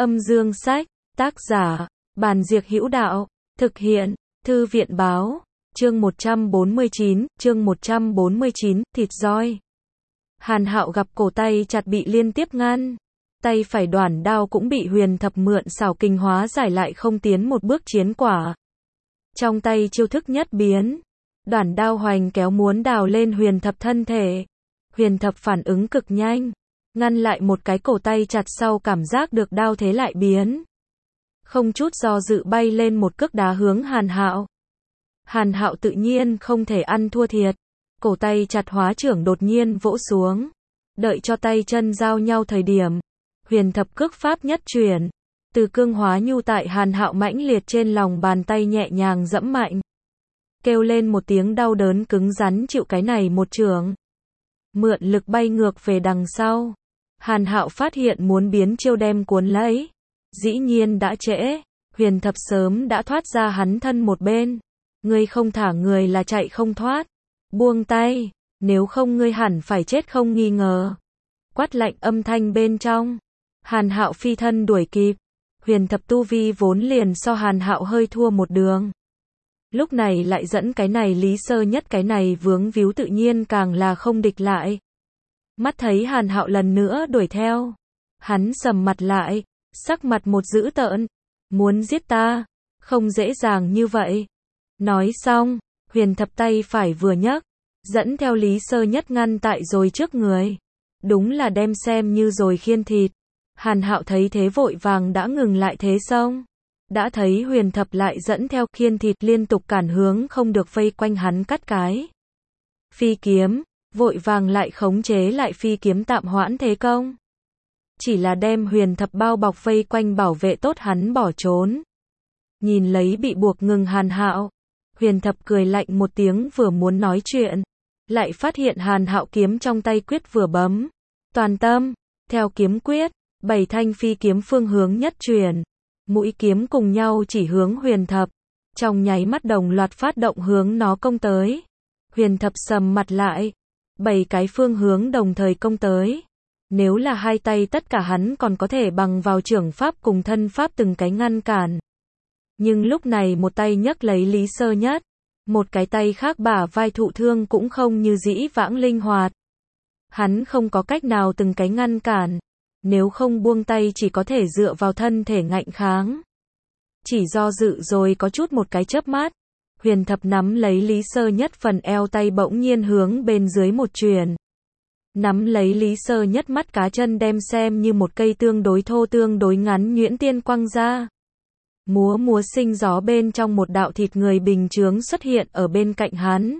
Âm dương sách, tác giả, Bàn Diệc Hữu Đạo, thực hiện, Thư viện báo, chương 149, thịt roi. Hàn Hạo gặp cổ tay chặt bị liên tiếp ngăn. Tay phải đoản đao cũng bị Huyền Thập mượn xảo kình hóa giải lại không tiến một bước chiến quả. Trong tay chiêu thức nhất biến. Đoản đao hoành kéo muốn đào lên Huyền Thập thân thể. Huyền Thập phản ứng cực nhanh. Ngăn lại một cái cổ tay chặt sau cảm giác được đao thế lại biến. Không chút do dự bay lên một cước đá hướng Hàn Hạo. Hàn Hạo tự nhiên không thể ăn thua thiệt. Cổ tay chặt hóa trưởng đột nhiên vỗ xuống. Đợi cho tay chân giao nhau thời điểm. Huyền Thập cước pháp nhất chuyển. Từ cương hóa nhu tại Hàn Hạo mãnh liệt trên lòng bàn tay nhẹ nhàng dẫm mạnh. Kêu lên một tiếng đau đớn cứng rắn chịu cái này một chưởng. Mượn lực bay ngược về đằng sau. Hàn Hạo phát hiện muốn biến chiêu đem cuốn lấy. Dĩ nhiên đã trễ. Huyền Thập sớm đã thoát ra hắn thân một bên. Ngươi không thả người là chạy không thoát. Buông tay. Nếu không ngươi hẳn phải chết không nghi ngờ. Quát lạnh âm thanh bên trong. Hàn Hạo phi thân đuổi kịp. Huyền Thập tu vi vốn liền so Hàn Hạo hơi thua một đường. Lúc này lại dẫn cái này Lý Sơ Nhất cái này vướng víu tự nhiên càng là không địch lại. Mắt thấy Hàn Hạo lần nữa đuổi theo. Hắn sầm mặt lại, sắc mặt một dữ tợn. Muốn giết ta? Không dễ dàng như vậy. Nói xong, Huyền Thập tay phải vừa nhấc, dẫn theo Lý Sơ Nhất ngăn tại rồi trước người. Đúng là đem xem như rồi khiên thịt. Hàn Hạo thấy thế vội vàng đã ngừng lại thế xong. Đã thấy Huyền Thập lại dẫn theo khiên thịt liên tục cản hướng không được vây quanh hắn cắt cái. Phi kiếm, vội vàng lại khống chế lại phi kiếm tạm hoãn thế công. Chỉ là đem Huyền Thập bao bọc vây quanh bảo vệ tốt hắn bỏ trốn. Nhìn lấy bị buộc ngừng Hàn Hạo. Huyền Thập cười lạnh một tiếng vừa muốn nói chuyện. Lại phát hiện Hàn Hạo kiếm trong tay quyết vừa bấm. Toàn tâm, theo kiếm quyết, 7 thanh phi kiếm phương hướng nhất chuyển. Mũi kiếm cùng nhau chỉ hướng Huyền Thập. Trong nháy mắt đồng loạt phát động hướng nó công tới. Huyền Thập sầm mặt lại. 7 cái phương hướng đồng thời công tới. Nếu là hai tay tất cả hắn còn có thể bằng vào trưởng pháp cùng thân pháp từng cái ngăn cản. Nhưng lúc này một tay nhấc lấy Lý Sơ Nhất. Một cái tay khác bả vai thụ thương cũng không như dĩ vãng linh hoạt. Hắn không có cách nào từng cái ngăn cản. Nếu không buông tay chỉ có thể dựa vào thân thể ngạnh kháng. Chỉ do dự rồi có chút một cái chớp mắt. Huyền Thập nắm lấy Lý Sơ Nhất phần eo tay bỗng nhiên hướng bên dưới một chuyển. Nắm lấy Lý Sơ Nhất mắt cá chân đem xem như một cây tương đối thô tương đối ngắn nhuyễn tiên quăng ra. Múa múa sinh gió bên trong một đạo thịt người bình chướng xuất hiện ở bên cạnh hắn.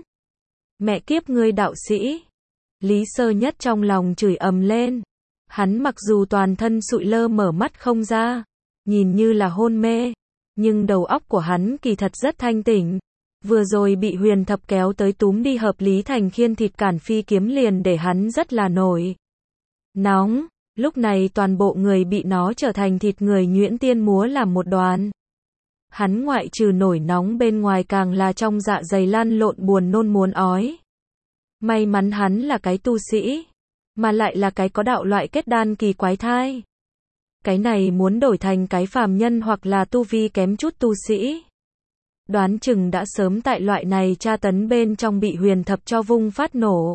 Mẹ kiếp ngươi đạo sĩ. Lý Sơ Nhất trong lòng chửi ầm lên. Hắn mặc dù toàn thân sụi lơ mở mắt không ra, nhìn như là hôn mê, nhưng đầu óc của hắn kỳ thật rất thanh tỉnh. Vừa rồi bị Huyền Thập kéo tới túm đi hợp lý thành khiên thịt cản phi kiếm liền để hắn rất là nổi nóng, lúc này toàn bộ người bị nó trở thành thịt người nhuyễn tiên múa làm một đoàn. Hắn ngoại trừ nổi nóng bên ngoài càng là trong dạ dày lăn lộn buồn nôn muốn ói. May mắn hắn là cái tu sĩ, mà lại là cái có đạo loại kết đan kỳ quái thai. Cái này muốn đổi thành cái phàm nhân hoặc là tu vi kém chút tu sĩ. Đoán chừng đã sớm tại loại này tra tấn bên trong bị Huyền Thập cho vung phát nổ.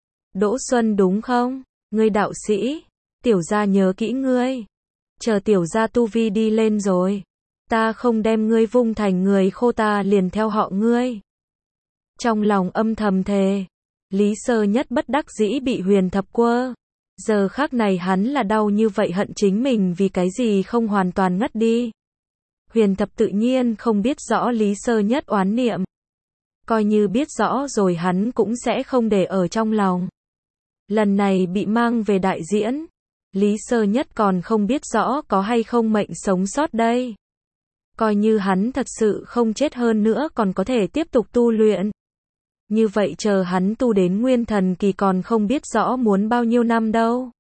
Đỗ Xuân đúng không? Ngươi đạo sĩ. Tiểu gia nhớ kỹ ngươi. Chờ tiểu gia tu vi đi lên rồi. Ta không đem ngươi vung thành người khô ta liền theo họ ngươi. Trong lòng âm thầm thề. Lý Sơ Nhất bất đắc dĩ bị Huyền Thập quơ. Giờ khắc này hắn là đau như vậy hận chính mình vì cái gì không hoàn toàn ngất đi. Huyền Thập tự nhiên không biết rõ Lý Sơ Nhất oán niệm. Coi như biết rõ rồi hắn cũng sẽ không để ở trong lòng. Lần này bị mang về đại diễn. Lý Sơ Nhất còn không biết rõ có hay không mệnh sống sót đây. Coi như hắn thật sự không chết hơn nữa còn có thể tiếp tục tu luyện. Như vậy chờ hắn tu đến nguyên thần kỳ còn không biết rõ muốn bao nhiêu năm đâu.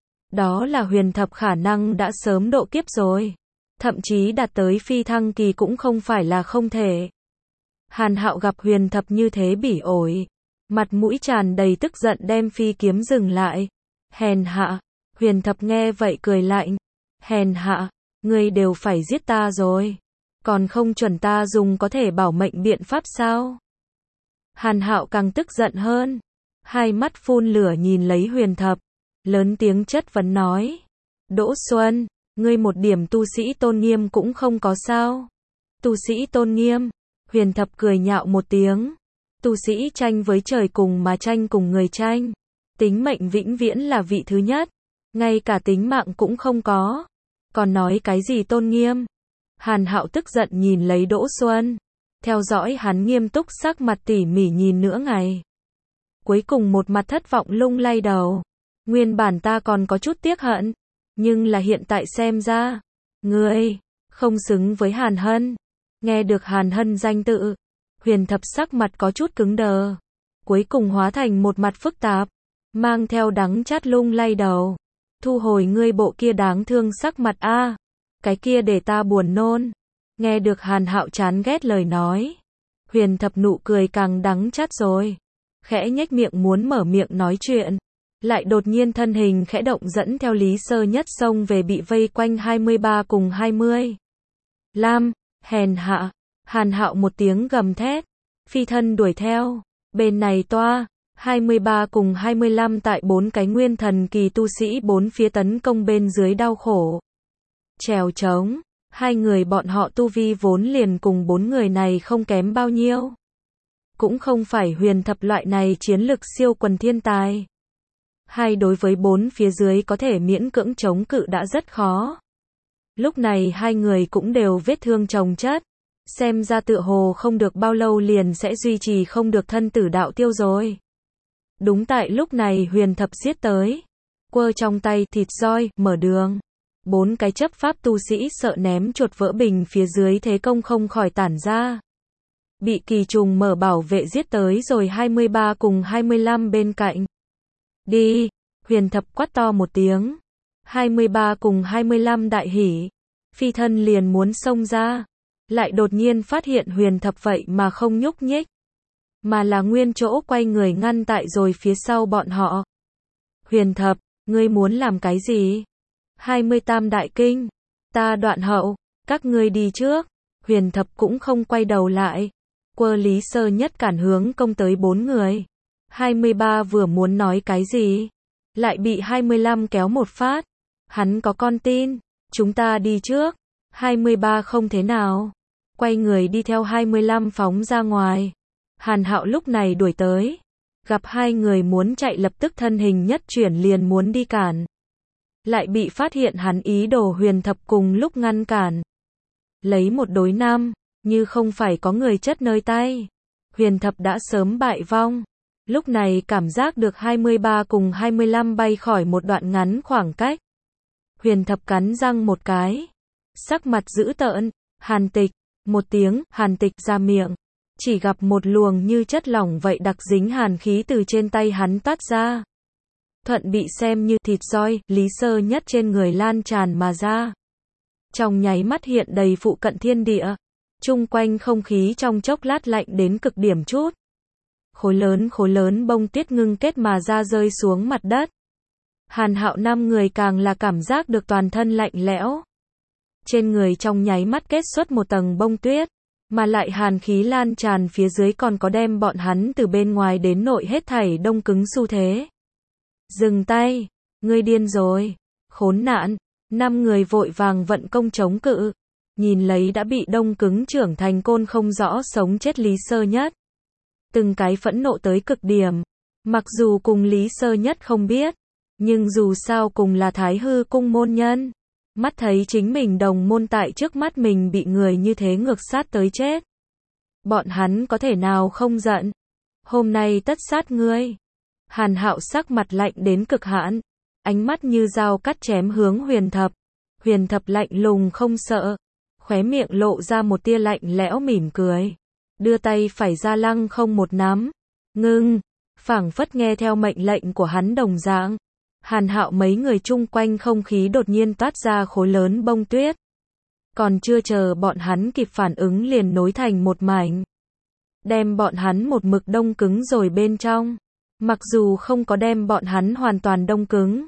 Đó là Huyền Thập khả năng đã sớm độ kiếp rồi. Thậm chí đạt tới phi thăng kỳ cũng không phải là không thể. Hàn Hạo gặp Huyền Thập như thế bỉ ổi. Mặt mũi tràn đầy tức giận đem phi kiếm dừng lại. Hèn hạ. Huyền Thập nghe vậy cười lạnh. Hèn hạ. Ngươi đều phải giết ta rồi. Còn không chuẩn ta dùng có thể bảo mệnh biện pháp sao? Hàn Hạo càng tức giận hơn. Hai mắt phun lửa nhìn lấy Huyền Thập. Lớn tiếng chất vấn nói. Đỗ Xuân, ngươi một điểm tu sĩ tôn nghiêm cũng không có sao? Tu sĩ tôn nghiêm? Huyền Thập cười nhạo một tiếng. Tu sĩ tranh với trời cùng mà tranh cùng người tranh. Tính mệnh vĩnh viễn là vị thứ nhất. Ngay cả tính mạng cũng không có. Còn nói cái gì tôn nghiêm? Hàn Hạo tức giận nhìn lấy Đỗ Xuân. Theo dõi hắn nghiêm túc sắc mặt tỉ mỉ nhìn nửa ngày. Cuối cùng một mặt thất vọng lung lay đầu. Nguyên bản ta còn có chút tiếc hận. Nhưng là hiện tại xem ra. Ngươi không xứng với Hàn Hân. Nghe được Hàn Hân danh tự. Huyền Thập sắc mặt có chút cứng đờ. Cuối cùng hóa thành một mặt phức tạp. Mang theo đắng chát lung lay đầu. Thu hồi ngươi bộ kia đáng thương sắc mặt a. Cái kia để ta buồn nôn. Nghe được Hàn Hạo chán ghét lời nói. Huyền Thập nụ cười càng đắng chát rồi. Khẽ nhếch miệng muốn mở miệng nói chuyện. Lại đột nhiên thân hình khẽ động dẫn theo Lý Sơ Nhất xông về bị vây quanh 23 cùng 20. Lam, hèn hạ. Hàn Hạo một tiếng gầm thét. Phi thân đuổi theo. Bên này toa. 23 cùng 25 tại 4 cái nguyên thần kỳ tu sĩ bốn phía tấn công bên dưới đau khổ. Trèo trống. Hai người bọn họ tu vi vốn liền cùng 4 người này không kém bao nhiêu. Cũng không phải Huyền Thập loại này chiến lực siêu quần thiên tài. Hai đối với 4 phía dưới có thể miễn cưỡng chống cự đã rất khó. Lúc này hai người cũng đều vết thương chồng chất. Xem ra tựa hồ không được bao lâu liền sẽ duy trì không được thân tử đạo tiêu rồi. Đúng tại lúc này Huyền Thập giết tới. Quơ trong tay thịt roi, mở đường. 4 cái chấp pháp tu sĩ sợ ném chuột vỡ bình phía dưới thế công không khỏi tản ra. Bị kỳ trùng mở bảo vệ giết tới rồi 23 cùng 25 bên cạnh. Đi, Huyền Thập quát to một tiếng. 23 cùng 25 đại hỉ. Phi thân liền muốn xông ra. Lại đột nhiên phát hiện Huyền Thập vậy mà không nhúc nhích. Mà là nguyên chỗ quay người ngăn tại rồi phía sau bọn họ. Huyền Thập, ngươi muốn làm cái gì? 28 đại kinh. Ta đoạn hậu, các ngươi đi trước. Huyền Thập cũng không quay đầu lại. Quơ Lý Sơ Nhất cản hướng công tới 4 người. 23 vừa muốn nói cái gì. Lại bị 25 kéo một phát. Hắn có con tin. Chúng ta đi trước. 23 không thế nào. Quay người đi theo 25 phóng ra ngoài. Hàn Hạo lúc này đuổi tới. Gặp hai người muốn chạy lập tức thân hình nhất chuyển liền muốn đi cản. Lại bị phát hiện hắn ý đồ Huyền Thập cùng lúc ngăn cản. Lấy một đối năm, như không phải có người chất nơi tay. Huyền Thập đã sớm bại vong. Lúc này cảm giác được 23 cùng 25 bay khỏi một đoạn ngắn khoảng cách. Huyền Thập cắn răng một cái. Sắc mặt dữ tợn, Hàn Tịch, một tiếng, Hàn Tịch ra miệng. Chỉ gặp một luồng như chất lỏng vậy đặc dính hàn khí từ trên tay hắn toát ra. Thuận bị xem như thịt roi, Lý Sơ Nhất trên người lan tràn mà ra. Trong nháy mắt hiện đầy phụ cận thiên địa. Chung quanh không khí trong chốc lát lạnh đến cực điểm chút. Khối lớn bông tuyết ngưng kết mà ra rơi xuống mặt đất. Hàn Hạo 5 người càng là cảm giác được toàn thân lạnh lẽo. Trên người trong nháy mắt kết xuất một tầng bông tuyết. Mà lại hàn khí lan tràn phía dưới còn có đem bọn hắn từ bên ngoài đến nội hết thảy đông cứng xu thế. Dừng tay, ngươi điên rồi, khốn nạn. 5 người vội vàng vận công chống cự. Nhìn lấy đã bị đông cứng trưởng thành côn không rõ sống chết Lý Sơ Nhất. Từng cái phẫn nộ tới cực điểm. Mặc dù cùng Lý Sơ Nhất không biết. Nhưng dù sao cùng là Thái Hư cung môn nhân. Mắt thấy chính mình đồng môn tại trước mắt mình bị người như thế ngược sát tới chết. Bọn hắn có thể nào không giận. Hôm nay tất sát ngươi. Hàn Hạo sắc mặt lạnh đến cực hãn. Ánh mắt như dao cắt chém hướng Huyền Thập. Huyền Thập lạnh lùng không sợ. Khóe miệng lộ ra một tia lạnh lẽo mỉm cười. Đưa tay phải ra lăng không một nắm. Ngưng. Phảng phất nghe theo mệnh lệnh của hắn đồng dạng. Hàn Hạo mấy người chung quanh không khí đột nhiên toát ra khối lớn bông tuyết. Còn chưa chờ bọn hắn kịp phản ứng liền nối thành một mảnh. Đem bọn hắn một mực đông cứng rồi bên trong. Mặc dù không có đem bọn hắn hoàn toàn đông cứng.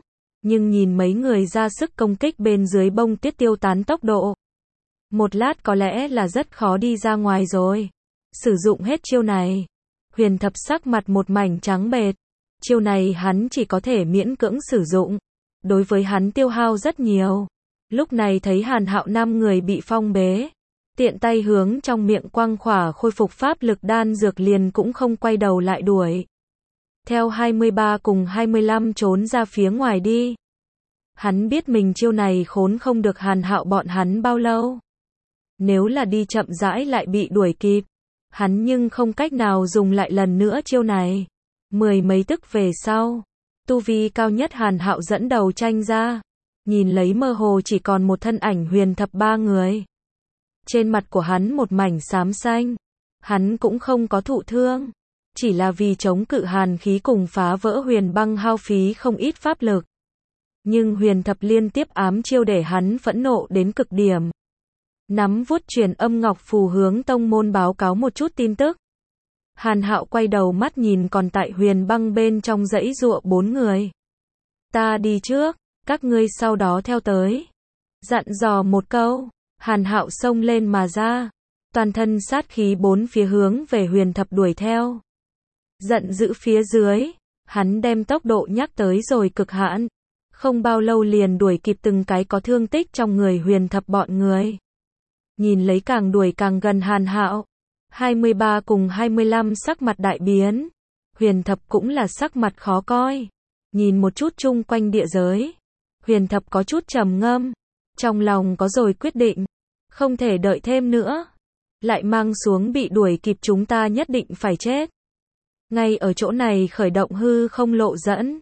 Nhưng nhìn mấy người ra sức công kích bên dưới bông tuyết tiêu tán tốc độ. Một lát có lẽ là rất khó đi ra ngoài rồi. Sử dụng hết chiêu này. Huyền Thập sắc mặt một mảnh trắng bệch. Chiêu này hắn chỉ có thể miễn cưỡng sử dụng. Đối với hắn tiêu hao rất nhiều. Lúc này thấy Hàn Hạo 5 người bị phong bế. Tiện tay hướng trong miệng quăng khỏa khôi phục pháp lực đan dược liền cũng không quay đầu lại đuổi. Theo 23 cùng 25 trốn ra phía ngoài đi. Hắn biết mình chiêu này khốn không được Hàn Hạo bọn hắn bao lâu. Nếu là đi chậm rãi lại bị đuổi kịp. Hắn nhưng không cách nào dùng lại lần nữa chiêu này. Mười mấy tức về sau. Tu vi cao nhất Hàn Hạo dẫn đầu tranh ra. Nhìn lấy mơ hồ chỉ còn một thân ảnh Huyền Thập 3 người. Trên mặt của hắn một mảnh xám xanh. Hắn cũng không có thụ thương. Chỉ là vì chống cự hàn khí cùng phá vỡ huyền băng hao phí không ít pháp lực. Nhưng Huyền Thập liên tiếp ám chiêu để hắn phẫn nộ đến cực điểm. Nắm vuốt truyền âm ngọc phù hướng tông môn báo cáo một chút tin tức. Hàn Hạo quay đầu mắt nhìn còn tại huyền băng bên trong dãy giụa 4 người. Ta đi trước, các ngươi sau đó theo tới. Dặn dò một câu, Hàn Hạo xông lên mà ra. Toàn thân sát khí bốn phía hướng về Huyền Thập đuổi theo. Giận dữ phía dưới, hắn đem tốc độ nhắc tới rồi cực hạn. Không bao lâu liền đuổi kịp từng cái có thương tích trong người Huyền Thập bọn người. Nhìn lấy càng đuổi càng gần Hàn Hạo. 23 cùng 25 sắc mặt đại biến. Huyền Thập cũng là sắc mặt khó coi. Nhìn một chút chung quanh địa giới. Huyền Thập có chút trầm ngâm. Trong lòng có rồi quyết định. Không thể đợi thêm nữa. Lại mang xuống bị đuổi kịp chúng ta nhất định phải chết. Ngay ở chỗ này khởi động hư không lộ dẫn.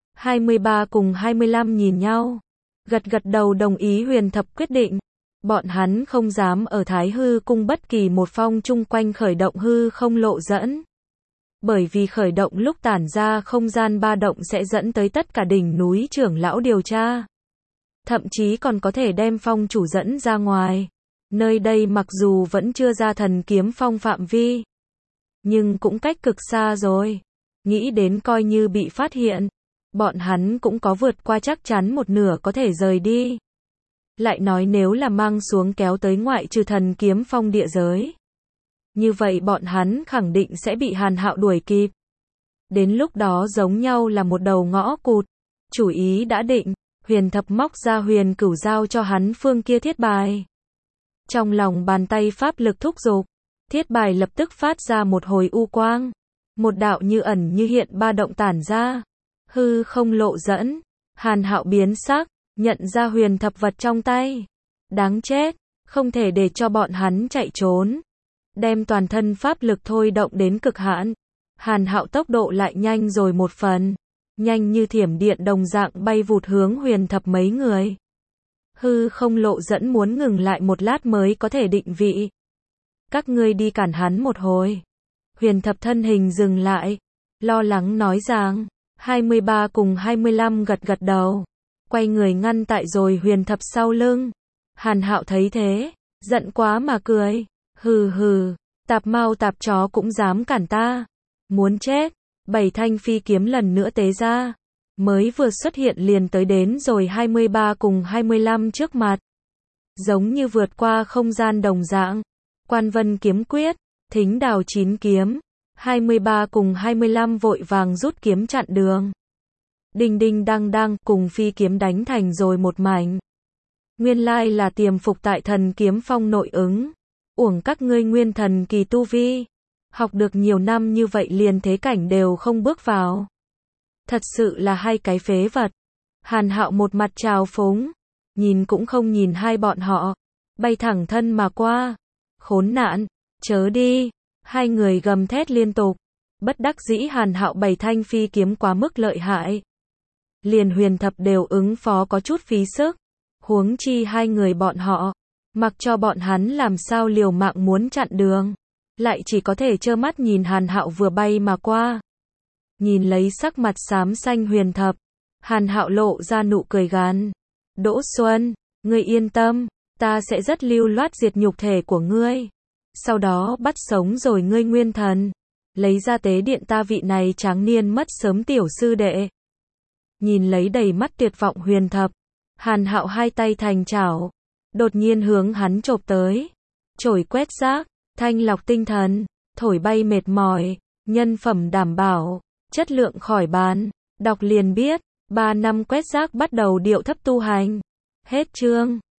23 cùng 25 nhìn nhau. Gật gật đầu đồng ý Huyền Thập quyết định. Bọn hắn không dám ở Thái Hư cung bất kỳ một phong chung quanh khởi động hư không lộ dẫn. Bởi vì khởi động lúc tản ra không gian ba động sẽ dẫn tới tất cả đỉnh núi trưởng lão điều tra. Thậm chí còn có thể đem phong chủ dẫn ra ngoài. Nơi đây mặc dù vẫn chưa ra thần kiếm phong phạm vi. Nhưng cũng cách cực xa rồi. Nghĩ đến coi như bị phát hiện. Bọn hắn cũng có vượt qua chắc chắn một nửa có thể rời đi. Lại nói nếu là mang xuống kéo tới ngoại trừ thần kiếm phong địa giới. Như vậy bọn hắn khẳng định sẽ bị Hàn Hạo đuổi kịp. Đến lúc đó giống nhau là một đầu ngõ cụt. Chủ ý đã định, Huyền Thập móc ra huyền cửu giao cho hắn phương kia thiết bài. Trong lòng bàn tay pháp lực thúc giục, thiết bài lập tức phát ra một hồi u quang. Một đạo như ẩn như hiện ba động tản ra. Hư không lộ dẫn, Hàn Hạo biến sắc. Nhận ra Huyền Thập vật trong tay. Đáng chết, không thể để cho bọn hắn chạy trốn. Đem toàn thân pháp lực thôi động đến cực hạn. Hàn Hạo tốc độ lại nhanh rồi một phần. Nhanh như thiểm điện đồng dạng bay vụt hướng Huyền Thập mấy người. Hư không lộ dẫn muốn ngừng lại một lát mới có thể định vị. Các ngươi đi cản hắn một hồi. Huyền Thập thân hình dừng lại. Lo lắng nói rằng. 23 cùng 25 gật gật đầu. Quay người ngăn tại rồi Huyền Thập sau lưng. Hàn Hạo thấy thế, giận quá mà cười. Hừ hừ, tạp mau tạp chó cũng dám cản ta. Muốn chết. 7 thanh phi kiếm lần nữa tế ra. Mới vừa xuất hiện liền tới đến rồi 23 cùng 25 trước mặt. Giống như vượt qua không gian đồng dạng. Quan Vân kiếm quyết, Thính Đào 9 kiếm. 23 cùng 25 vội vàng rút kiếm chặn đường. Đinh đinh đăng đăng cùng phi kiếm đánh thành rồi một mảnh. Nguyên lai là tiềm phục tại thần kiếm phong nội ứng. Uổng các ngươi nguyên thần kỳ tu vi. Học được nhiều năm như vậy liền thế cảnh đều không bước vào. Thật sự là hai cái phế vật. Hàn Hạo một mặt trào phúng. Nhìn cũng không nhìn hai bọn họ. Bay thẳng thân mà qua. Khốn nạn, chớ đi. Hai người gầm thét liên tục. Bất đắc dĩ Hàn Hạo 7 thanh phi kiếm quá mức lợi hại. Liền Huyền Thập đều ứng phó có chút phí sức. Huống chi hai người bọn họ. Mặc cho bọn hắn làm sao liều mạng muốn chặn đường. Lại chỉ có thể trơ mắt nhìn Hàn Hạo vừa bay mà qua. Nhìn lấy sắc mặt xám xanh Huyền Thập. Hàn Hạo lộ ra nụ cười gàn. Đỗ Xuân, ngươi yên tâm. Ta sẽ rất lưu loát diệt nhục thể của ngươi. Sau đó bắt sống rồi ngươi nguyên thần. Lấy ra tế điện ta vị này tráng niên mất sớm tiểu sư đệ. nhìn lấy đầy mắt tuyệt vọng Huyền Thập. Hàn Hạo hai tay thành chảo, đột nhiên hướng hắn chộp tới. Chổi quét rác, thanh lọc tinh thần, thổi bay mệt mỏi, nhân phẩm đảm bảo, chất lượng khỏi bàn. Đọc liền biết, 3 năm quét rác bắt đầu điệu thấp tu hành. Hết chương.